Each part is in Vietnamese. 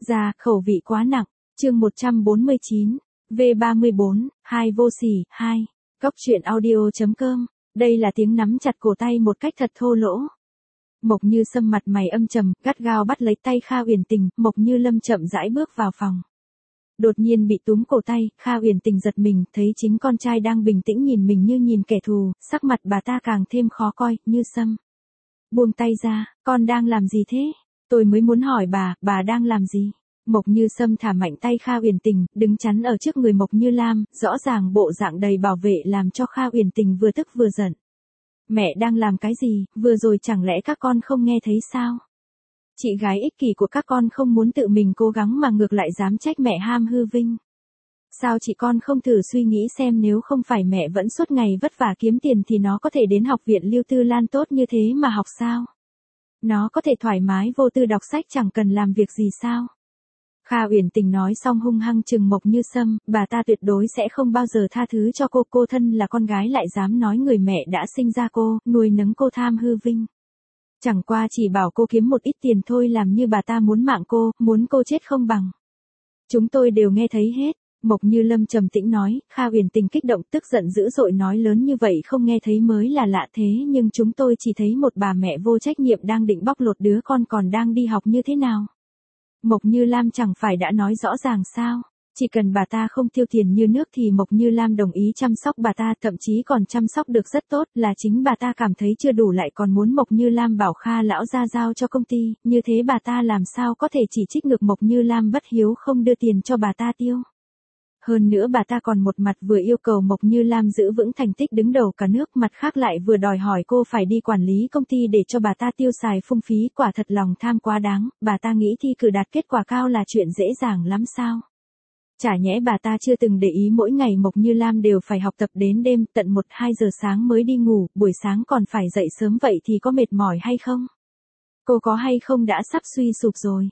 Ra, khẩu vị quá nặng. Chương 149. V34, 2 vô sỉ, 2. Cóc truyện audio.com. Đây là tiếng nắm chặt cổ tay một cách thật thô lỗ. Mộc Như Sâm mặt mày âm trầm, gắt gao bắt lấy tay Kha Uyển Tình, Mộc Như Lâm chậm rãi bước vào phòng. Đột nhiên bị túm cổ tay, Kha Uyển Tình giật mình, thấy chính con trai đang bình tĩnh nhìn mình như nhìn kẻ thù, sắc mặt bà ta càng thêm khó coi. Như Sâm, buông tay ra, con đang làm gì thế? Tôi mới muốn hỏi bà đang làm gì? Mộc Như Sâm thả mạnh tay Kha Uyển Tình, đứng chắn ở trước người Mộc Như Lam, rõ ràng bộ dạng đầy bảo vệ làm cho Kha Uyển Tình vừa tức vừa giận. Mẹ đang làm cái gì, vừa rồi chẳng lẽ các con không nghe thấy sao? Chị gái ích kỷ của các con không muốn tự mình cố gắng mà ngược lại dám trách mẹ ham hư vinh. Sao chị con không thử suy nghĩ xem nếu không phải mẹ vẫn suốt ngày vất vả kiếm tiền thì nó có thể đến học viện Lưu Tư Lan tốt như thế mà học sao? Nó có thể thoải mái vô tư đọc sách chẳng cần làm việc gì sao? Kha Uyển Tình nói xong hung hăng trừng Mộc Như Sâm, bà ta tuyệt đối sẽ không bao giờ tha thứ cho cô thân là con gái lại dám nói người mẹ đã sinh ra cô, nuôi nấng cô tham hư vinh. Chẳng qua chỉ bảo cô kiếm một ít tiền thôi làm như bà ta muốn mạng cô, muốn cô chết không bằng. Chúng tôi đều nghe thấy hết. Mộc Như Lâm trầm tĩnh nói, Kha Uyển Tình kích động tức giận dữ dội nói lớn như vậy không nghe thấy mới là lạ thế nhưng chúng tôi chỉ thấy một bà mẹ vô trách nhiệm đang định bóc lột đứa con còn đang đi học như thế nào. Mộc Như Lam chẳng phải đã nói rõ ràng sao, chỉ cần bà ta không tiêu tiền như nước thì Mộc Như Lam đồng ý chăm sóc bà ta, thậm chí còn chăm sóc được rất tốt, là chính bà ta cảm thấy chưa đủ lại còn muốn Mộc Như Lam bảo Kha lão gia giao cho công ty, như thế bà ta làm sao có thể chỉ trích ngược Mộc Như Lam bất hiếu không đưa tiền cho bà ta tiêu. Hơn nữa bà ta còn một mặt vừa yêu cầu Mộc Như Lam giữ vững thành tích đứng đầu cả nước, mặt khác lại vừa đòi hỏi cô phải đi quản lý công ty để cho bà ta tiêu xài phung phí, quả thật lòng tham quá đáng, bà ta nghĩ thi cử đạt kết quả cao là chuyện dễ dàng lắm sao? Chả nhẽ bà ta chưa từng để ý mỗi ngày Mộc Như Lam đều phải học tập đến đêm, tận 1-2 giờ sáng mới đi ngủ, buổi sáng còn phải dậy sớm vậy thì có mệt mỏi hay không? Cô có hay không đã sắp suy sụp rồi?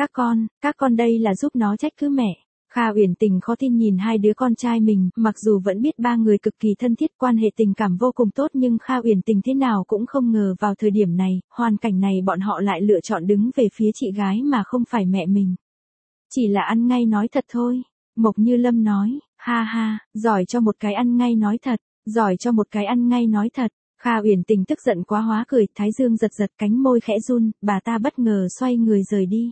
Các con đây là giúp nó trách cứ mẹ. Kha Uyển Tình khó tin nhìn hai đứa con trai mình, mặc dù vẫn biết ba người cực kỳ thân thiết, quan hệ tình cảm vô cùng tốt nhưng Kha Uyển Tình thế nào cũng không ngờ vào thời điểm này, hoàn cảnh này bọn họ lại lựa chọn đứng về phía chị gái mà không phải mẹ mình. Chỉ là ăn ngay nói thật thôi. Mộc Như Lâm nói, ha ha, giỏi cho một cái ăn ngay nói thật, giỏi cho một cái ăn ngay nói thật. Kha Uyển Tình tức giận quá hóa cười, thái dương giật giật, cánh môi khẽ run, bà ta bất ngờ xoay người rời đi.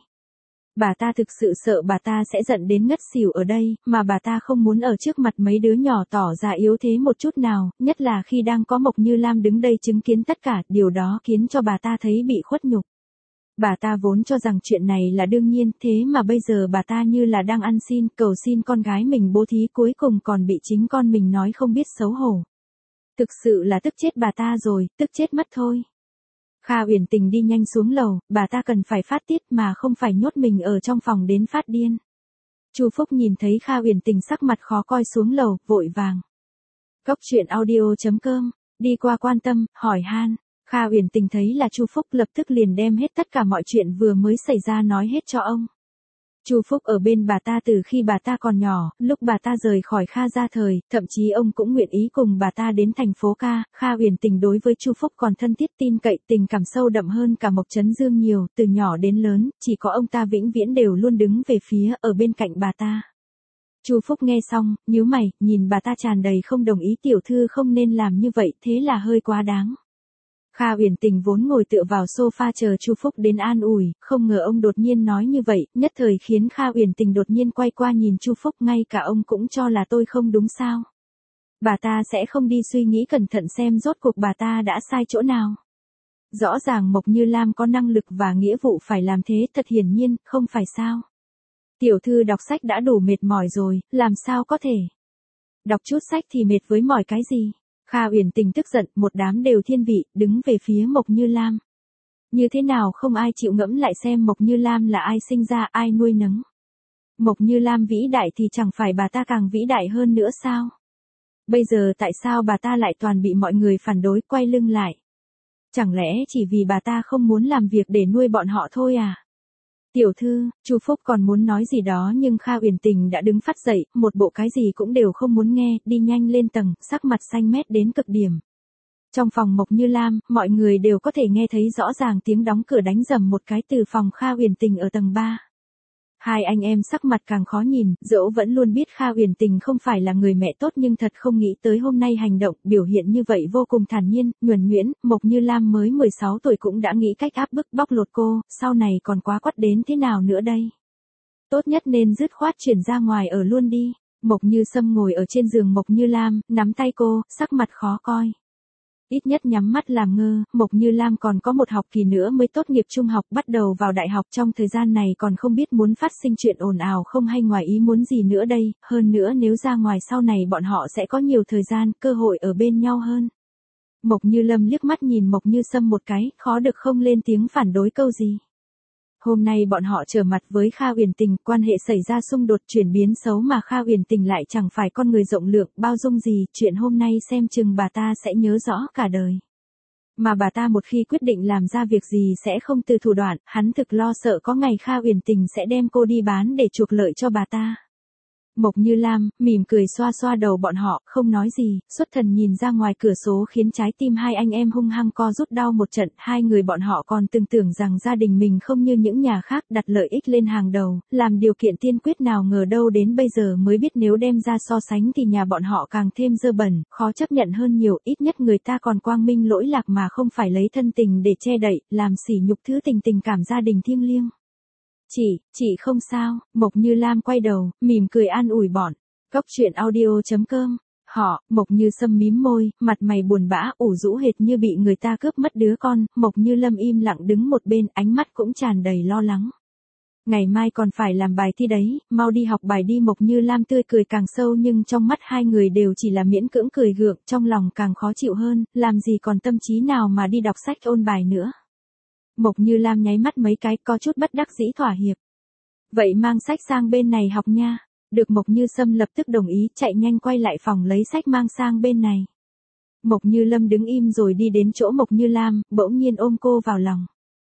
Bà ta thực sự sợ bà ta sẽ giận đến ngất xỉu ở đây, mà bà ta không muốn ở trước mặt mấy đứa nhỏ tỏ ra yếu thế một chút nào, nhất là khi đang có Mộc Như Lam đứng đây chứng kiến tất cả, điều đó khiến cho bà ta thấy bị khuất nhục. Bà ta vốn cho rằng chuyện này là đương nhiên, thế mà bây giờ bà ta như là đang ăn xin, cầu xin con gái mình bố thí, cuối cùng còn bị chính con mình nói không biết xấu hổ. Thực sự là tức chết bà ta rồi, tức chết mất thôi. Kha Uyển Tình đi nhanh xuống lầu, bà ta cần phải phát tiết mà không phải nhốt mình ở trong phòng đến phát điên. Chu Phúc nhìn thấy Kha Uyển Tình sắc mặt khó coi xuống lầu, vội vàng. Cóc truyện audio.com, đi qua quan tâm, hỏi han. Kha Uyển Tình thấy là Chu Phúc lập tức liền đem hết tất cả mọi chuyện vừa mới xảy ra nói hết cho ông. Chu Phúc ở bên bà ta từ khi bà ta còn nhỏ, lúc bà ta rời khỏi Kha gia thời, thậm chí ông cũng nguyện ý cùng bà ta đến thành phố Ca. Kha Uyển Tình đối với Chu Phúc còn thân thiết tin cậy, tình cảm sâu đậm hơn cả Mộc Chấn Dương nhiều, từ nhỏ đến lớn, chỉ có ông ta vĩnh viễn đều luôn đứng về phía, ở bên cạnh bà ta. Chu Phúc nghe xong, nhíu mày, nhìn bà ta tràn đầy không đồng ý, tiểu thư không nên làm như vậy, thế là hơi quá đáng. Kha Uyển Tình vốn ngồi tựa vào sofa chờ Chu Phúc đến an ủi, không ngờ ông đột nhiên nói như vậy, nhất thời khiến Kha Uyển Tình đột nhiên quay qua nhìn Chu Phúc, ngay cả ông cũng cho là tôi không đúng sao? Bà ta sẽ không đi suy nghĩ cẩn thận xem rốt cuộc bà ta đã sai chỗ nào. Rõ ràng Mộc Như Lam có năng lực và nghĩa vụ phải làm thế, thật hiển nhiên, không phải sao? Tiểu thư đọc sách đã đủ mệt mỏi rồi, làm sao có thể? Đọc chút sách thì mệt với mỏi cái gì? Kha Uyển Tình tức giận, một đám đều thiên vị, đứng về phía Mộc Như Lam. Như thế nào không ai chịu ngẫm lại xem Mộc Như Lam là ai sinh ra, ai nuôi nấng. Mộc Như Lam vĩ đại thì chẳng phải bà ta càng vĩ đại hơn nữa sao? Bây giờ tại sao bà ta lại toàn bị mọi người phản đối, quay lưng lại? Chẳng lẽ chỉ vì bà ta không muốn làm việc để nuôi bọn họ thôi à? Tiểu thư, Chu Phúc còn muốn nói gì đó nhưng Kha Uyển Tình đã đứng phát dậy, một bộ cái gì cũng đều không muốn nghe, đi nhanh lên tầng, sắc mặt xanh mét đến cực điểm. Trong phòng Mộc Như Lam, mọi người đều có thể nghe thấy rõ ràng tiếng đóng cửa đánh rầm một cái từ phòng Kha Uyển Tình ở tầng 3. Hai anh em sắc mặt càng khó nhìn, dẫu vẫn luôn biết Kha Uyển Tình không phải là người mẹ tốt nhưng thật không nghĩ tới hôm nay hành động, biểu hiện như vậy vô cùng thản nhiên, nhuần nhuyễn, Mộc Như Lam mới 16 tuổi cũng đã nghĩ cách áp bức bóc lột cô, sau này còn quá quắt đến thế nào nữa đây. Tốt nhất nên dứt khoát chuyển ra ngoài ở luôn đi. Mộc Như Sâm ngồi ở trên giường Mộc Như Lam, nắm tay cô, sắc mặt khó coi. Ít nhất nhắm mắt làm ngơ, Mộc Như Lam còn có một học kỳ nữa mới tốt nghiệp trung học, bắt đầu vào đại học, trong thời gian này còn không biết muốn phát sinh chuyện ồn ào không hay ngoài ý muốn gì nữa đây, hơn nữa nếu ra ngoài sau này bọn họ sẽ có nhiều thời gian, cơ hội ở bên nhau hơn. Mộc Như Lâm liếc mắt nhìn Mộc Như Sâm một cái, khó được không lên tiếng phản đối câu gì. Hôm nay bọn họ trở mặt với Kha Uyển Tình, quan hệ xảy ra xung đột chuyển biến xấu mà Kha Uyển Tình lại chẳng phải con người rộng lượng, bao dung gì, chuyện hôm nay xem chừng bà ta sẽ nhớ rõ cả đời. Mà bà ta một khi quyết định làm ra việc gì sẽ không từ thủ đoạn, hắn thực lo sợ có ngày Kha Uyển Tình sẽ đem cô đi bán để chuộc lợi cho bà ta. Mộc Như Lam, mỉm cười xoa xoa đầu bọn họ, không nói gì, xuất thần nhìn ra ngoài cửa số khiến trái tim hai anh em hung hăng co rút đau một trận, hai người bọn họ còn từng tưởng rằng gia đình mình không như những nhà khác đặt lợi ích lên hàng đầu, làm điều kiện tiên quyết nào ngờ đâu đến bây giờ mới biết nếu đem ra so sánh thì nhà bọn họ càng thêm dơ bẩn, khó chấp nhận hơn nhiều, ít nhất người ta còn quang minh lỗi lạc mà không phải lấy thân tình để che đậy, làm sỉ nhục thứ tình cảm gia đình thiêng liêng. Chị không sao, Mộc Như Lam quay đầu, mỉm cười an ủi bọn. Cốc truyện audio.com. Mộc Như Sâm mím môi, mặt mày buồn bã, ủ rũ hệt như bị người ta cướp mất đứa con, Mộc Như Lâm im lặng đứng một bên, ánh mắt cũng tràn đầy lo lắng. Ngày mai còn phải làm bài thi đấy, mau đi học bài đi. Mộc Như Lam tươi cười càng sâu nhưng trong mắt hai người đều chỉ là miễn cưỡng cười gượng, trong lòng càng khó chịu hơn, làm gì còn tâm trí nào mà đi đọc sách ôn bài nữa. Mộc Như Lam nháy mắt mấy cái, có chút bất đắc dĩ thỏa hiệp. Vậy mang sách sang bên này học nha. Được. Mộc Như Sâm lập tức đồng ý, chạy nhanh quay lại phòng lấy sách mang sang bên này. Mộc Như Lâm đứng im rồi đi đến chỗ Mộc Như Lam, bỗng nhiên ôm cô vào lòng.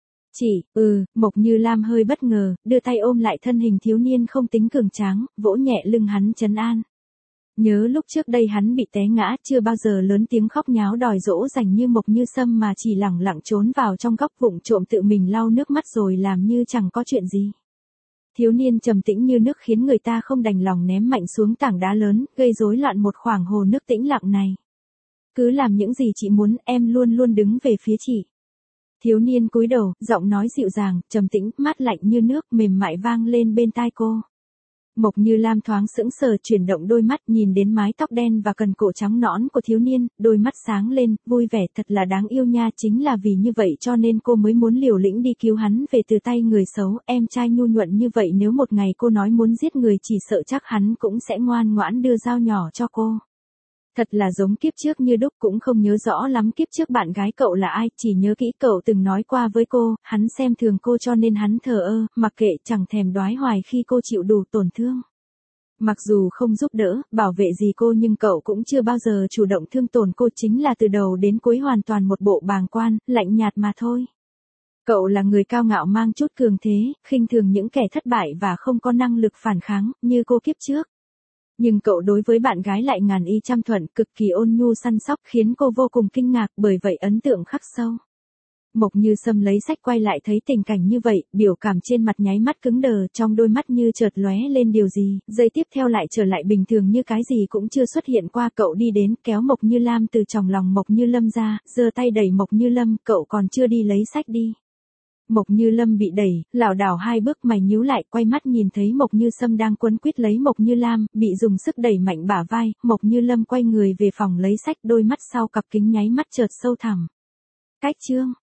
Mộc Như Lam hơi bất ngờ, đưa tay ôm lại thân hình thiếu niên không tính cường tráng, vỗ nhẹ lưng hắn trấn an. Nhớ lúc trước đây hắn bị té ngã, chưa bao giờ lớn tiếng khóc nháo đòi dỗ dành như Mộc Như Sâm mà chỉ lẳng lặng trốn vào trong góc vụng trộm tự mình lau nước mắt rồi làm như chẳng có chuyện gì. Thiếu niên trầm tĩnh như nước khiến người ta không đành lòng ném mạnh xuống tảng đá lớn, gây rối loạn một khoảng hồ nước tĩnh lặng này. Cứ làm những gì chị muốn, em luôn luôn đứng về phía chị. Thiếu niên cúi đầu, giọng nói dịu dàng, trầm tĩnh, mát lạnh như nước, mềm mại vang lên bên tai cô. Mộc Như Lam thoáng sững sờ, chuyển động đôi mắt, nhìn đến mái tóc đen và cần cổ trắng nõn của thiếu niên, đôi mắt sáng lên, vui vẻ, thật là đáng yêu nha, chính là vì như vậy cho nên cô mới muốn liều lĩnh đi cứu hắn về từ tay người xấu, em trai nhu nhuận như vậy nếu một ngày cô nói muốn giết người chỉ sợ chắc hắn cũng sẽ ngoan ngoãn đưa dao nhỏ cho cô. Thật là giống kiếp trước như đúc, cũng không nhớ rõ lắm kiếp trước bạn gái cậu là ai, chỉ nhớ kỹ cậu từng nói qua với cô, hắn xem thường cô cho nên hắn thờ ơ, mặc kệ, chẳng thèm đoái hoài khi cô chịu đủ tổn thương. Mặc dù không giúp đỡ, bảo vệ gì cô nhưng cậu cũng chưa bao giờ chủ động thương tổn cô, chính là từ đầu đến cuối hoàn toàn một bộ bàng quan, lạnh nhạt mà thôi. Cậu là người cao ngạo mang chút cường thế, khinh thường những kẻ thất bại và không có năng lực phản kháng, như cô kiếp trước. Nhưng cậu đối với bạn gái lại ngàn y trăm thuận, cực kỳ ôn nhu săn sóc khiến cô vô cùng kinh ngạc, bởi vậy ấn tượng khắc sâu. Mộc Như Sâm lấy sách quay lại thấy tình cảnh như vậy, biểu cảm trên mặt nháy mắt cứng đờ, trong đôi mắt như chợt lóe lên điều gì, giây tiếp theo lại trở lại bình thường như cái gì cũng chưa xuất hiện qua. Cậu đi đến, kéo Mộc Như Lam từ trong lòng Mộc Như Lâm ra, giơ tay đẩy Mộc Như Lâm, cậu còn chưa đi lấy sách đi. Mộc Như Lâm bị đẩy, lảo đảo hai bước, mày nhíu lại, quay mắt nhìn thấy Mộc Như Sâm đang quấn quýt lấy Mộc Như Lam, bị dùng sức đẩy mạnh bả vai, Mộc Như Lâm quay người về phòng lấy sách, đôi mắt sau cặp kính nháy mắt chợt sâu thẳm. Cách chương